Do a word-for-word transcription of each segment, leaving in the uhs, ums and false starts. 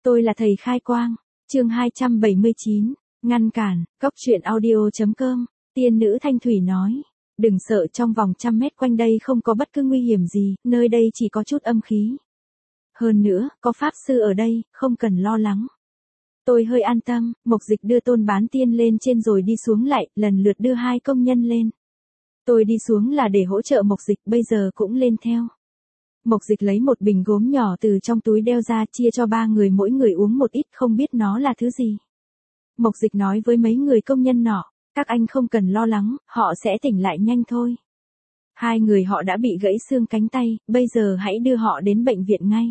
Tôi là thầy khai quang. Chương hai trăm bảy mươi chín, ngăn cản. Cốc truyện audio chấm com. Tiên nữ Thanh Thủy nói, đừng sợ, trong vòng trăm mét quanh đây không có bất cứ nguy hiểm gì, nơi đây chỉ có chút âm khí. Hơn nữa, có pháp sư ở đây, không cần lo lắng. Tôi hơi an tâm, Mộc Dịch đưa Tôn Bán Tiên lên trên rồi đi xuống lại, lần lượt đưa hai công nhân lên. Tôi đi xuống là để hỗ trợ Mộc Dịch, bây giờ cũng lên theo. Mộc Dịch lấy một bình gốm nhỏ từ trong túi đeo ra, chia cho ba người mỗi người uống một ít, không biết nó là thứ gì. Mộc Dịch nói với mấy người công nhân nọ, các anh không cần lo lắng, họ sẽ tỉnh lại nhanh thôi. Hai người họ đã bị gãy xương cánh tay, bây giờ hãy đưa họ đến bệnh viện ngay.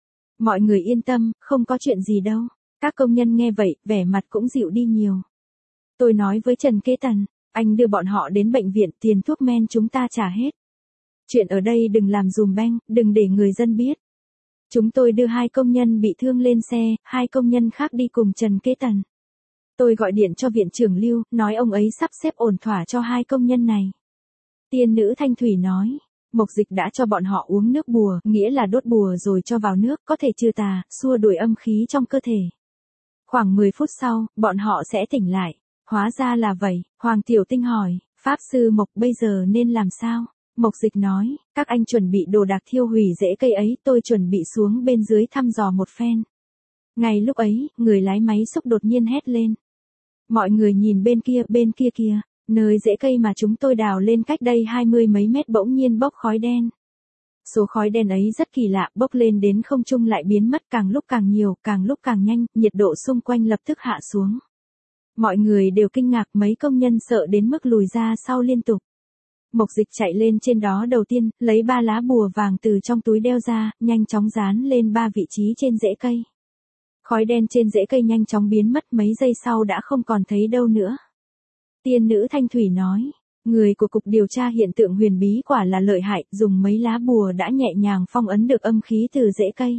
Mọi người yên tâm, không có chuyện gì đâu. Các công nhân nghe vậy, vẻ mặt cũng dịu đi nhiều. Tôi nói với Trần Kế Tần, anh đưa bọn họ đến bệnh viện, tiền thuốc men chúng ta trả hết. Chuyện ở đây đừng làm dùm beng, đừng để người dân biết. Chúng tôi đưa hai công nhân bị thương lên xe, hai công nhân khác đi cùng Trần Kế Tần. Tôi gọi điện cho viện trưởng Lưu, nói ông ấy sắp xếp ổn thỏa cho hai công nhân này. Tiên nữ Thanh Thủy nói, Mộc Dịch đã cho bọn họ uống nước bùa, nghĩa là đốt bùa rồi cho vào nước, có thể trừ tà, xua đuổi âm khí trong cơ thể. Khoảng mười phút sau, bọn họ sẽ tỉnh lại. Hóa ra là vậy, Hoàng Tiểu Tinh hỏi, Pháp Sư Mộc bây giờ nên làm sao? Mộc Dịch nói, các anh chuẩn bị đồ đạc thiêu hủy rễ cây ấy, tôi chuẩn bị xuống bên dưới thăm dò một phen. Ngay lúc ấy, người lái máy xúc đột nhiên hét lên. Mọi người nhìn bên kia, bên kia kìa, nơi rễ cây mà chúng tôi đào lên cách đây hai mươi mấy mét bỗng nhiên bốc khói đen. Số khói đen ấy rất kỳ lạ, bốc lên đến không trung lại biến mất, càng lúc càng nhiều, càng lúc càng nhanh, nhiệt độ xung quanh lập tức hạ xuống. Mọi người đều kinh ngạc, mấy công nhân sợ đến mức lùi ra sau liên tục. Mộc Dịch chạy lên trên đó đầu tiên, lấy ba lá bùa vàng từ trong túi đeo ra, nhanh chóng dán lên ba vị trí trên rễ cây. Khói đen trên rễ cây nhanh chóng biến mất, mấy giây sau đã không còn thấy đâu nữa. Tiên nữ Thanh Thủy nói, người của Cục Điều tra Hiện tượng Huyền Bí quả là lợi hại, dùng mấy lá bùa đã nhẹ nhàng phong ấn được âm khí từ rễ cây.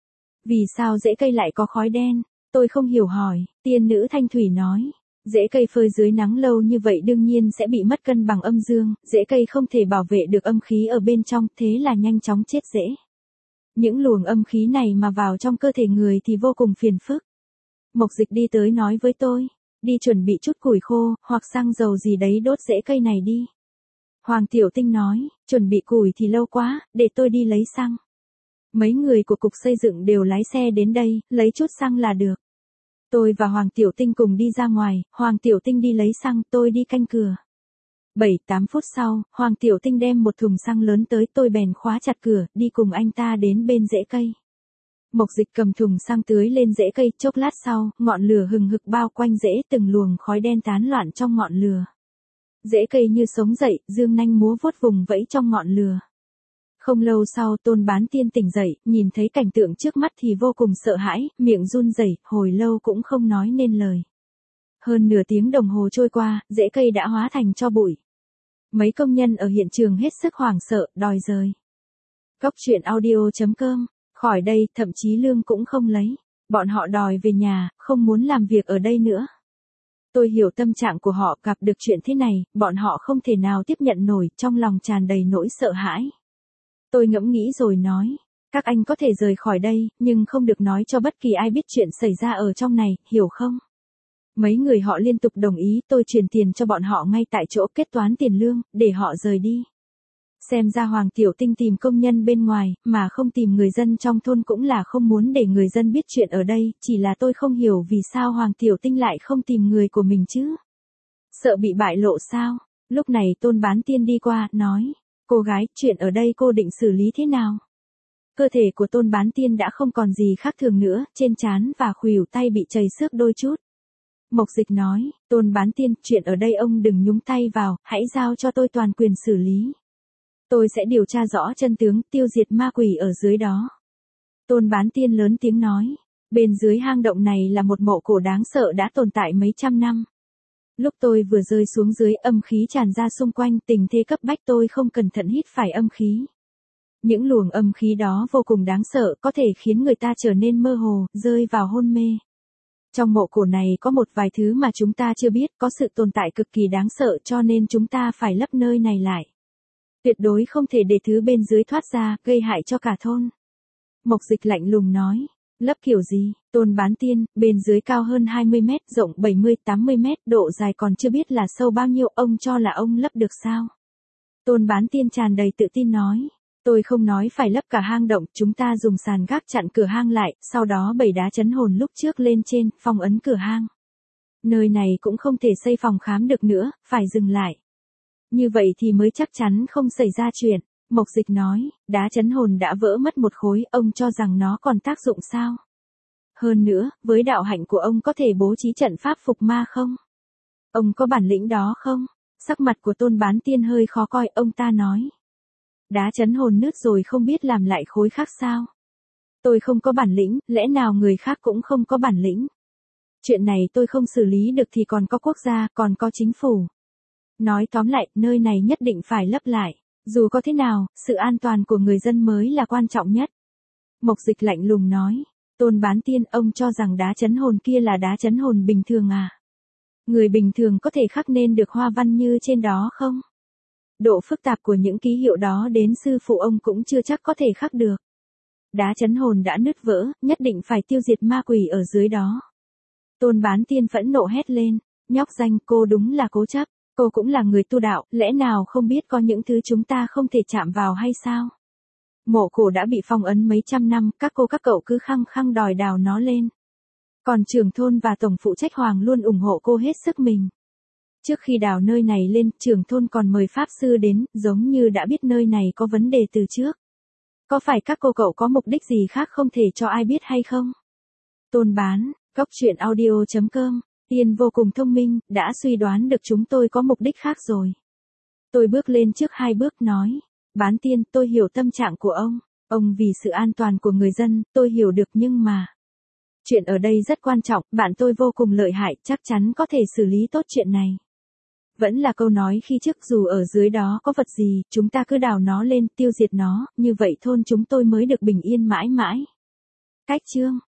Vì sao rễ cây lại có khói đen? Tôi không hiểu hỏi, tiên nữ Thanh Thủy nói, rễ cây phơi dưới nắng lâu như vậy đương nhiên sẽ bị mất cân bằng âm dương, rễ cây không thể bảo vệ được âm khí ở bên trong, thế là nhanh chóng chết rễ. Những luồng âm khí này mà vào trong cơ thể người thì vô cùng phiền phức. Mộc Dịch đi tới nói với tôi, đi chuẩn bị chút củi khô, hoặc xăng dầu gì đấy đốt rễ cây này đi. Hoàng Tiểu Tinh nói, chuẩn bị củi thì lâu quá, để tôi đi lấy xăng. Mấy người của Cục Xây dựng đều lái xe đến đây, lấy chút xăng là được. Tôi và Hoàng Tiểu Tinh cùng đi ra ngoài, Hoàng Tiểu Tinh đi lấy xăng, tôi đi canh cửa. bảy tám phút sau, Hoàng Tiểu Tinh đem một thùng xăng lớn tới, tôi bèn khóa chặt cửa, đi cùng anh ta đến bên rễ cây. Mộc Dịch cầm thùng xăng tưới lên rễ cây, chốc lát sau, ngọn lửa hừng hực bao quanh rễ, từng luồng khói đen tán loạn trong ngọn lửa. Rễ cây như sống dậy, dương nanh múa vuốt vùng vẫy trong ngọn lửa. Không lâu sau, Tôn Bán Tiên tỉnh dậy, nhìn thấy cảnh tượng trước mắt thì vô cùng sợ hãi, miệng run rẩy, hồi lâu cũng không nói nên lời. Hơn nửa tiếng đồng hồ trôi qua, rễ cây đã hóa thành tro bụi. Mấy công nhân ở hiện trường hết sức hoảng sợ, đòi rời. Cốc truyện audio chấm com, khỏi đây, thậm chí lương cũng không lấy. Bọn họ đòi về nhà, không muốn làm việc ở đây nữa. Tôi hiểu tâm trạng của họ, gặp được chuyện thế này, bọn họ không thể nào tiếp nhận nổi, trong lòng tràn đầy nỗi sợ hãi. Tôi ngẫm nghĩ rồi nói, các anh có thể rời khỏi đây, nhưng không được nói cho bất kỳ ai biết chuyện xảy ra ở trong này, hiểu không? Mấy người họ liên tục đồng ý, tôi truyền tiền cho bọn họ ngay tại chỗ, kết toán tiền lương, để họ rời đi. Xem ra Hoàng Tiểu Tinh tìm công nhân bên ngoài, mà không tìm người dân trong thôn cũng là không muốn để người dân biết chuyện ở đây, chỉ là tôi không hiểu vì sao Hoàng Tiểu Tinh lại không tìm người của mình chứ. Sợ bị bại lộ sao? Lúc này Tôn Bán Tiên đi qua, nói, cô gái, chuyện ở đây cô định xử lý thế nào? Cơ thể của Tôn Bán Tiên đã không còn gì khác thường nữa, trên trán và khuỷu tay bị chảy xước đôi chút. Mộc Dịch nói, Tôn Bán Tiên, chuyện ở đây ông đừng nhúng tay vào, hãy giao cho tôi toàn quyền xử lý. Tôi sẽ điều tra rõ chân tướng, tiêu diệt ma quỷ ở dưới đó. Tôn Bán Tiên lớn tiếng nói, bên dưới hang động này là một mộ cổ đáng sợ đã tồn tại mấy trăm năm. Lúc tôi vừa rơi xuống dưới, âm khí tràn ra xung quanh, tình thế cấp bách, tôi không cẩn thận hít phải âm khí. Những luồng âm khí đó vô cùng đáng sợ, có thể khiến người ta trở nên mơ hồ, rơi vào hôn mê. Trong mộ cổ này có một vài thứ mà chúng ta chưa biết, có sự tồn tại cực kỳ đáng sợ, cho nên chúng ta phải lấp nơi này lại. Tuyệt đối không thể để thứ bên dưới thoát ra, gây hại cho cả thôn. Mộc Dịch lạnh lùng nói, Lấp kiểu gì? Tôn Bán Tiên, bên dưới cao hơn hai mươi mét, rộng bảy mươi tám mươi mét, độ dài còn chưa biết là sâu bao nhiêu, ông cho là ông lấp được sao? Tôn Bán Tiên tràn đầy tự tin nói. Tôi không nói phải lấp cả hang động, chúng ta dùng sàn gác chặn cửa hang lại, sau đó bày đá chấn hồn lúc trước lên trên, phong ấn cửa hang. Nơi này cũng không thể xây phòng khám được nữa, phải dừng lại. Như vậy thì mới chắc chắn không xảy ra chuyện. Mộc Dịch nói, đá chấn hồn đã vỡ mất một khối, ông cho rằng nó còn tác dụng sao? Hơn nữa, với đạo hạnh của ông có thể bố trí trận pháp phục ma không? Ông có bản lĩnh đó không? Sắc mặt của Tôn Bán Tiên hơi khó coi, ông ta nói. Đá chấn hồn nứt rồi không biết làm lại khối khác sao? Tôi không có bản lĩnh, lẽ nào người khác cũng không có bản lĩnh? Chuyện này tôi không xử lý được thì còn có quốc gia, còn có chính phủ. Nói tóm lại, nơi này nhất định phải lấp lại. Dù có thế nào, sự an toàn của người dân mới là quan trọng nhất. Mộc Dịch lạnh lùng nói. Tôn Bán Tiên, ông cho rằng đá chấn hồn kia là đá chấn hồn bình thường à? Người bình thường có thể khắc nên được hoa văn như trên đó không? Độ phức tạp của những ký hiệu đó đến sư phụ ông cũng chưa chắc có thể khắc được. Đá chấn hồn đã nứt vỡ, nhất định phải tiêu diệt ma quỷ ở dưới đó. Tôn Bán Tiên phẫn nộ hét lên. Nhóc danh, cô đúng là cố chấp. Cô cũng là người tu đạo, lẽ nào không biết có những thứ chúng ta không thể chạm vào hay sao? Mộ cổ đã bị phong ấn mấy trăm năm, các cô các cậu cứ khăng khăng đòi đào nó lên. Còn trưởng thôn và tổng phụ trách Hoàng luôn ủng hộ cô hết sức mình. Trước khi đào nơi này lên, trưởng thôn còn mời pháp sư đến, giống như đã biết nơi này có vấn đề từ trước. Có phải các cô cậu có mục đích gì khác không thể cho ai biết hay không? Tôn Bán, Cốc Truyện Audio chấm com. Tiên vô cùng thông minh, đã suy đoán được chúng tôi có mục đích khác rồi. Tôi bước lên trước hai bước nói. Bán Tiên, tôi hiểu tâm trạng của ông. Ông vì sự an toàn của người dân, tôi hiểu được nhưng mà. Chuyện ở đây rất quan trọng, bạn tôi vô cùng lợi hại, chắc chắn có thể xử lý tốt chuyện này. Vẫn là câu nói khi trước, dù ở dưới đó có vật gì, chúng ta cứ đào nó lên, tiêu diệt nó, như vậy thôn chúng tôi mới được bình yên mãi mãi. Cách chương